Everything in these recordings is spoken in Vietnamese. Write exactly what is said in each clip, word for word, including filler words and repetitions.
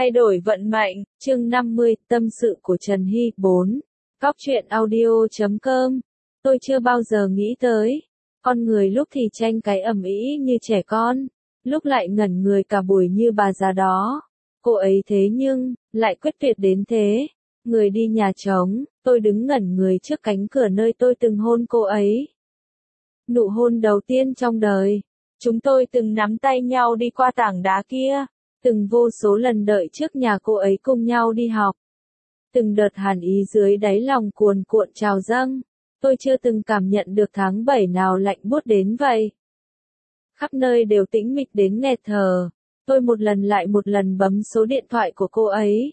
Thay đổi vận mệnh, chương năm mươi, tâm sự của Trần Hy, bốn. Cóc truyện audio chấm com. Tôi chưa bao giờ nghĩ tới, con người lúc thì tranh cái ầm ĩ như trẻ con, lúc lại ngẩn người cả buổi như bà già đó. Cô ấy thế nhưng, lại quyết tuyệt đến thế. Người đi nhà trống, tôi đứng ngẩn người trước cánh cửa nơi tôi từng hôn cô ấy. Nụ hôn đầu tiên trong đời. Chúng tôi từng nắm tay nhau đi qua tảng đá kia. Từng vô số lần đợi trước nhà cô ấy cùng nhau đi học. Từng đợt hàn ý dưới đáy lòng cuồn cuộn trào dâng. Tôi chưa từng cảm nhận được tháng bảy nào lạnh buốt đến vậy. Khắp nơi đều tĩnh mịch đến nghẹt thở. Tôi một lần lại một lần bấm số điện thoại của cô ấy.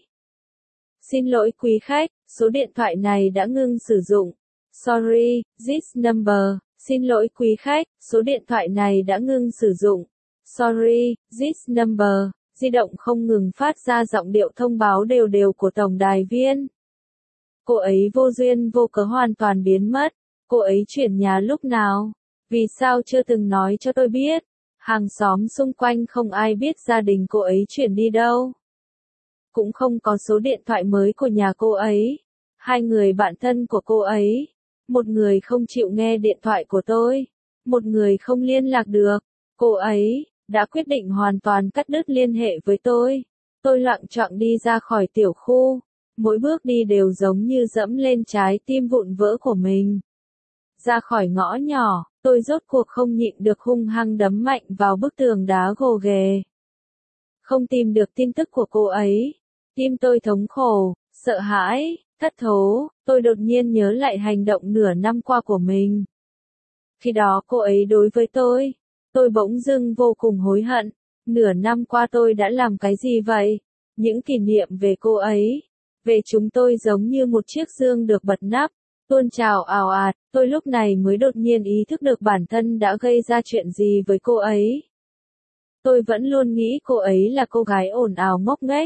Xin lỗi quý khách, số điện thoại này đã ngưng sử dụng. Sorry, this number. Xin lỗi quý khách, số điện thoại này đã ngưng sử dụng. Sorry, this number. Di động không ngừng phát ra giọng điệu thông báo đều đều của tổng đài viên. Cô ấy vô duyên vô cớ hoàn toàn biến mất. Cô ấy chuyển nhà lúc nào? Vì sao chưa từng nói cho tôi biết? Hàng xóm xung quanh không ai biết gia đình cô ấy chuyển đi đâu. Cũng không có số điện thoại mới của nhà cô ấy. Hai người bạn thân của cô ấy. Một người không chịu nghe điện thoại của tôi. Một người không liên lạc được. Cô ấy đã quyết định hoàn toàn cắt đứt liên hệ với tôi. Tôi loạng choạng đi ra khỏi tiểu khu. Mỗi bước đi đều giống như dẫm lên trái tim vụn vỡ của mình. Ra khỏi ngõ nhỏ, tôi rốt cuộc không nhịn được hung hăng đấm mạnh vào bức tường đá gồ ghề. Không tìm được tin tức của cô ấy. Tim tôi thống khổ, sợ hãi, thất thố. Tôi đột nhiên nhớ lại hành động nửa năm qua của mình. Khi đó cô ấy đối với tôi. Tôi bỗng dưng vô cùng hối hận. Nửa năm qua tôi đã làm cái gì vậy? Những kỷ niệm về cô ấy, về chúng tôi giống như một chiếc dương được bật nắp, tuôn trào ào ạt. Tôi lúc này mới đột nhiên ý thức được bản thân đã gây ra chuyện gì với cô ấy. Tôi vẫn luôn nghĩ cô ấy là cô gái ồn ào ngốc nghếch.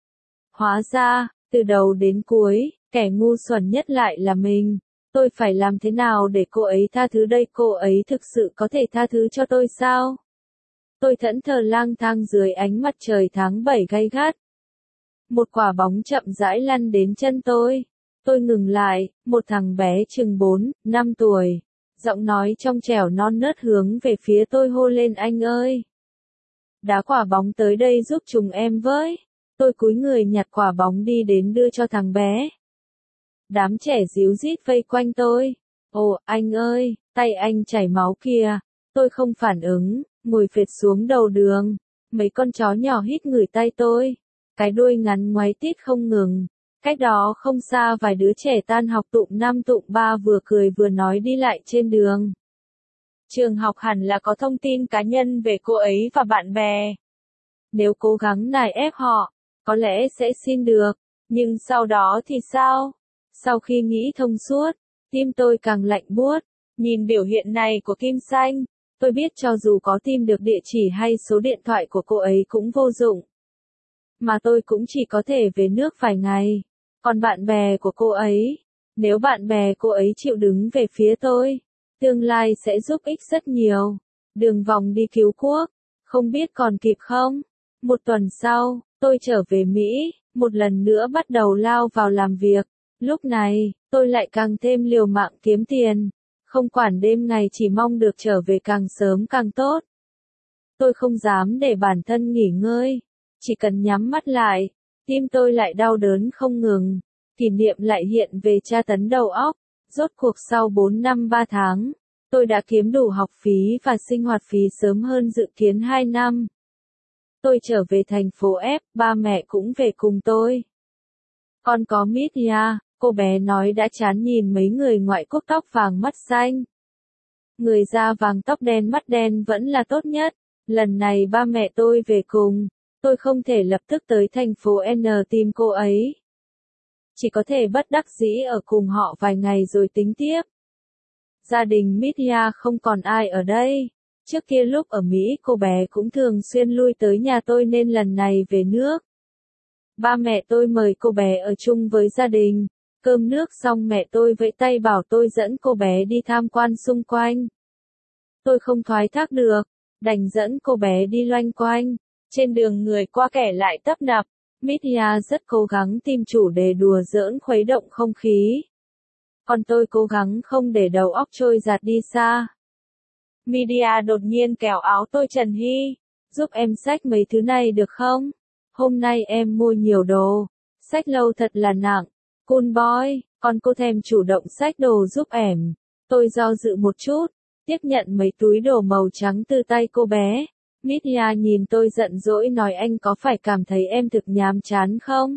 Hóa ra, từ đầu đến cuối, kẻ ngu xuẩn nhất lại là mình. Tôi phải làm thế nào để cô ấy tha thứ đây? Cô ấy thực sự có thể tha thứ cho tôi sao? Tôi thẫn thờ lang thang dưới ánh mặt trời tháng bảy gay gắt. Một quả bóng chậm rãi lăn đến chân tôi. Tôi ngừng lại, một thằng bé chừng bốn, năm tuổi. Giọng nói trong trẻo non nớt hướng về phía tôi hô lên: anh ơi! Đá quả bóng tới đây giúp chúng em với. Tôi cúi người nhặt quả bóng đi đến đưa cho thằng bé. Đám trẻ ríu rít vây quanh tôi. Ồ, anh ơi, tay anh chảy máu kìa. Tôi không phản ứng, ngồi phệt xuống đầu đường. Mấy con chó nhỏ hít ngửi tay tôi. Cái đuôi ngắn ngoáy tít không ngừng. Cách đó không xa vài đứa trẻ tan học tụm năm tụm ba vừa cười vừa nói đi lại trên đường. Trường học hẳn là có thông tin cá nhân về cô ấy và bạn bè. Nếu cố gắng nài ép họ, có lẽ sẽ xin được. Nhưng sau đó thì sao? Sau khi nghĩ thông suốt, tim tôi càng lạnh buốt. Nhìn biểu hiện này của Kim Xanh, tôi biết cho dù có tìm được địa chỉ hay số điện thoại của cô ấy cũng vô dụng. Mà tôi cũng chỉ có thể về nước vài ngày. Còn bạn bè của cô ấy, nếu bạn bè cô ấy chịu đứng về phía tôi, tương lai sẽ giúp ích rất nhiều. Đường vòng đi cứu quốc, không biết còn kịp không? Một tuần sau, tôi trở về Mỹ, một lần nữa bắt đầu lao vào làm việc. Lúc này, tôi lại càng thêm liều mạng kiếm tiền. Không quản đêm ngày, chỉ mong được trở về càng sớm càng tốt. Tôi không dám để bản thân nghỉ ngơi. Chỉ cần nhắm mắt lại, tim tôi lại đau đớn không ngừng. Kỷ niệm lại hiện về tra tấn đầu óc. Rốt cuộc sau bốn năm ba tháng, tôi đã kiếm đủ học phí và sinh hoạt phí sớm hơn dự kiến hai năm. Tôi trở về thành phố F, ba mẹ cũng về cùng tôi. Con có Mithya, cô bé nói đã chán nhìn mấy người ngoại quốc tóc vàng mắt xanh. Người da vàng tóc đen mắt đen vẫn là tốt nhất. Lần này ba mẹ tôi về cùng. Tôi không thể lập tức tới thành phố N tìm cô ấy. Chỉ có thể bất đắc dĩ ở cùng họ vài ngày rồi tính tiếp. Gia đình Mithya không còn ai ở đây. Trước kia lúc ở Mỹ cô bé cũng thường xuyên lui tới nhà tôi nên lần này về nước. Ba mẹ tôi mời cô bé ở chung với gia đình. Cơm nước xong mẹ tôi vẫy tay bảo tôi dẫn cô bé đi tham quan xung quanh. Tôi không thoái thác được, đành dẫn cô bé đi loanh quanh. Trên đường người qua kẻ lại tấp nập, Media rất cố gắng tìm chủ đề đùa giỡn khuấy động không khí. Còn tôi cố gắng không để đầu óc trôi giạt đi xa. Media đột nhiên kéo áo tôi Trần Hy. Giúp em xách mấy thứ này được không? Hôm nay em mua nhiều đồ. Xách lâu thật là nặng. Cool boy, còn cô thèm chủ động xách đồ giúp em. Tôi do dự một chút. Tiếp nhận mấy túi đồ màu trắng từ tay cô bé. Media nhìn tôi giận dỗi nói anh có phải cảm thấy em thực nhàm chán không?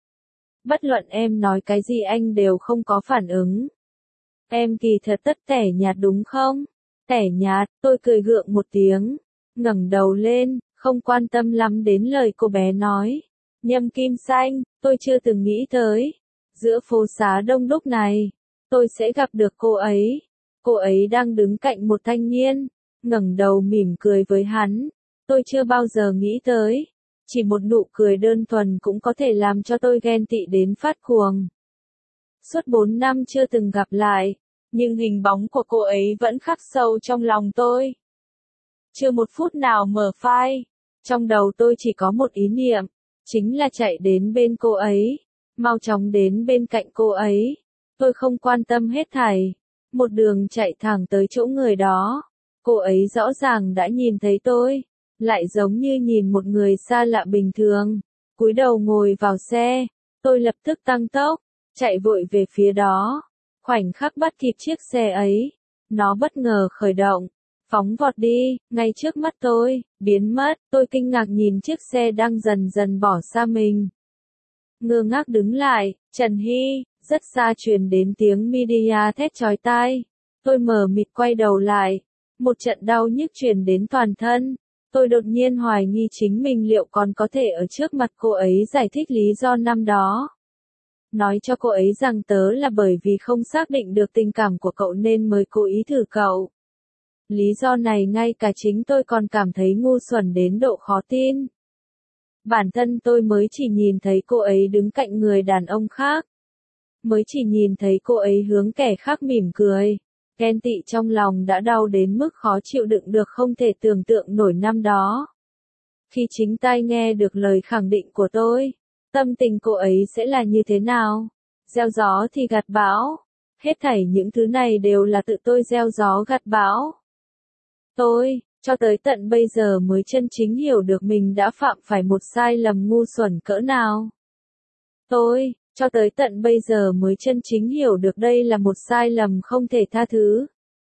Bất luận em nói cái gì anh đều không có phản ứng. Em kỳ thật tất tẻ nhạt đúng không? Tẻ nhạt, tôi cười gượng một tiếng. Ngẩng đầu lên, không quan tâm lắm đến lời cô bé nói. Nhâm Kim Xanh, tôi chưa từng nghĩ tới. Giữa phố xá đông đúc này, tôi sẽ gặp được cô ấy. Cô ấy đang đứng cạnh một thanh niên. Ngẩng đầu mỉm cười với hắn. Tôi chưa bao giờ nghĩ tới. Chỉ một nụ cười đơn thuần cũng có thể làm cho tôi ghen tị đến phát cuồng. Suốt bốn năm chưa từng gặp lại, nhưng hình bóng của cô ấy vẫn khắc sâu trong lòng tôi. Chưa một phút nào mở phai, trong đầu tôi chỉ có một ý niệm, chính là chạy đến bên cô ấy, mau chóng đến bên cạnh cô ấy. Tôi không quan tâm hết thảy, một đường chạy thẳng tới chỗ người đó. Cô ấy rõ ràng đã nhìn thấy tôi, lại giống như nhìn một người xa lạ bình thường. Cúi đầu ngồi vào xe, tôi lập tức tăng tốc, chạy vội về phía đó. Khoảnh khắc bắt kịp chiếc xe ấy, nó bất ngờ khởi động, phóng vọt đi, ngay trước mắt tôi, biến mất. Tôi kinh ngạc nhìn chiếc xe đang dần dần bỏ xa mình. Ngơ ngác đứng lại, Trần Hy, rất xa truyền đến tiếng media thét chói tai. Tôi mờ mịt quay đầu lại, một trận đau nhức truyền đến toàn thân. Tôi đột nhiên hoài nghi chính mình liệu còn có thể ở trước mặt cô ấy giải thích lý do năm đó. Nói cho cô ấy rằng tớ là bởi vì không xác định được tình cảm của cậu nên mới cố ý thử cậu. Lý do này ngay cả chính tôi còn cảm thấy ngu xuẩn đến độ khó tin. Bản thân tôi mới chỉ nhìn thấy cô ấy đứng cạnh người đàn ông khác. Mới chỉ nhìn thấy cô ấy hướng kẻ khác mỉm cười. Ghen tị trong lòng đã đau đến mức khó chịu đựng được không thể tưởng tượng nổi năm đó. Khi chính tai nghe được lời khẳng định của tôi, tâm tình cô ấy sẽ là như thế nào? Gieo gió thì gặt bão. Hết thảy những thứ này đều là tự tôi gieo gió gặt bão. Tôi, cho tới tận bây giờ mới chân chính hiểu được mình đã phạm phải một sai lầm ngu xuẩn cỡ nào. Tôi, cho tới tận bây giờ mới chân chính hiểu được đây là một sai lầm không thể tha thứ.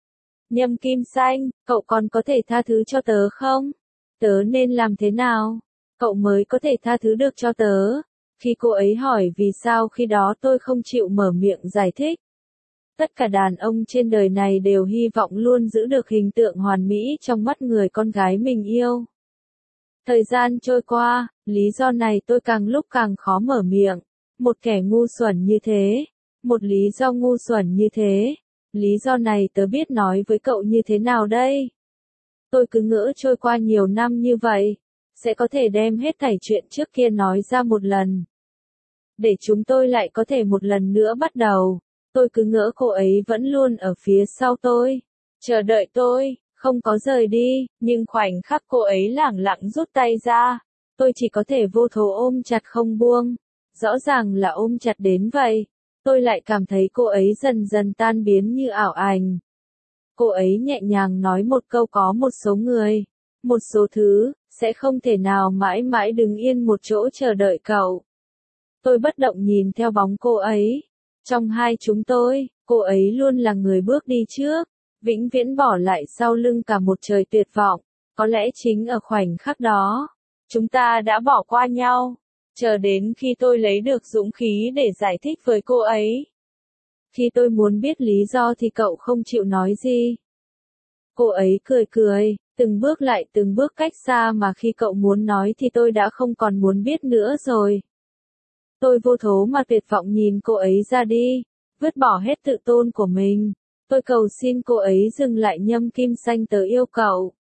Nhâm Kim Xanh, cậu còn có thể tha thứ cho tớ không? Tớ nên làm thế nào? Cậu mới có thể tha thứ được cho tớ. Khi cô ấy hỏi vì sao khi đó tôi không chịu mở miệng giải thích. Tất cả đàn ông trên đời này đều hy vọng luôn giữ được hình tượng hoàn mỹ trong mắt người con gái mình yêu. Thời gian trôi qua, lý do này tôi càng lúc càng khó mở miệng. Một kẻ ngu xuẩn như thế. Một lý do ngu xuẩn như thế. Lý do này tớ biết nói với cậu như thế nào đây? Tôi cứ ngỡ trôi qua nhiều năm như vậy, sẽ có thể đem hết thảy chuyện trước kia nói ra một lần. Để chúng tôi lại có thể một lần nữa bắt đầu. Tôi cứ ngỡ cô ấy vẫn luôn ở phía sau tôi, chờ đợi tôi, không có rời đi, nhưng khoảnh khắc cô ấy lẳng lặng rút tay ra, tôi chỉ có thể vô thố ôm chặt không buông. Rõ ràng là ôm chặt đến vậy, tôi lại cảm thấy cô ấy dần dần tan biến như ảo ảnh. Cô ấy nhẹ nhàng nói một câu có một số người, một số thứ, sẽ không thể nào mãi mãi đứng yên một chỗ chờ đợi cậu. Tôi bất động nhìn theo bóng cô ấy. Trong hai chúng tôi, cô ấy luôn là người bước đi trước, vĩnh viễn bỏ lại sau lưng cả một trời tuyệt vọng. Có lẽ chính ở khoảnh khắc đó, chúng ta đã bỏ qua nhau, chờ đến khi tôi lấy được dũng khí để giải thích với cô ấy. Khi tôi muốn biết lý do thì cậu không chịu nói gì. Cô ấy cười cười, từng bước lại từng bước cách xa mà khi cậu muốn nói thì tôi đã không còn muốn biết nữa rồi. Tôi vô thố mà tuyệt vọng nhìn cô ấy ra đi, vứt bỏ hết tự tôn của mình. Tôi cầu xin cô ấy dừng lại. Nhâm Kim Xanh, tớ yêu cậu.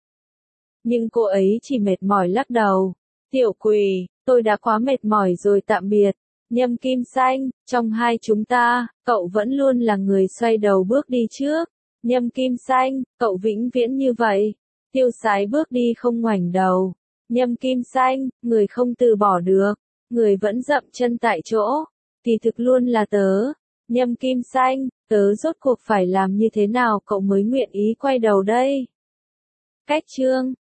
Nhưng cô ấy chỉ mệt mỏi lắc đầu. Tiểu quỷ, tôi đã quá mệt mỏi rồi, tạm biệt. Nhâm Kim Xanh, trong hai chúng ta, cậu vẫn luôn là người xoay đầu bước đi trước. Nhâm Kim Xanh, cậu vĩnh viễn như vậy. Tiêu Sái bước đi không ngoảnh đầu. Nhâm Kim Xanh, người không từ bỏ được. Người vẫn dậm chân tại chỗ. Kỳ thực luôn là tớ. Nhâm Kim Xanh, tớ rốt cuộc phải làm như thế nào cậu mới nguyện ý quay đầu đây? Cách chương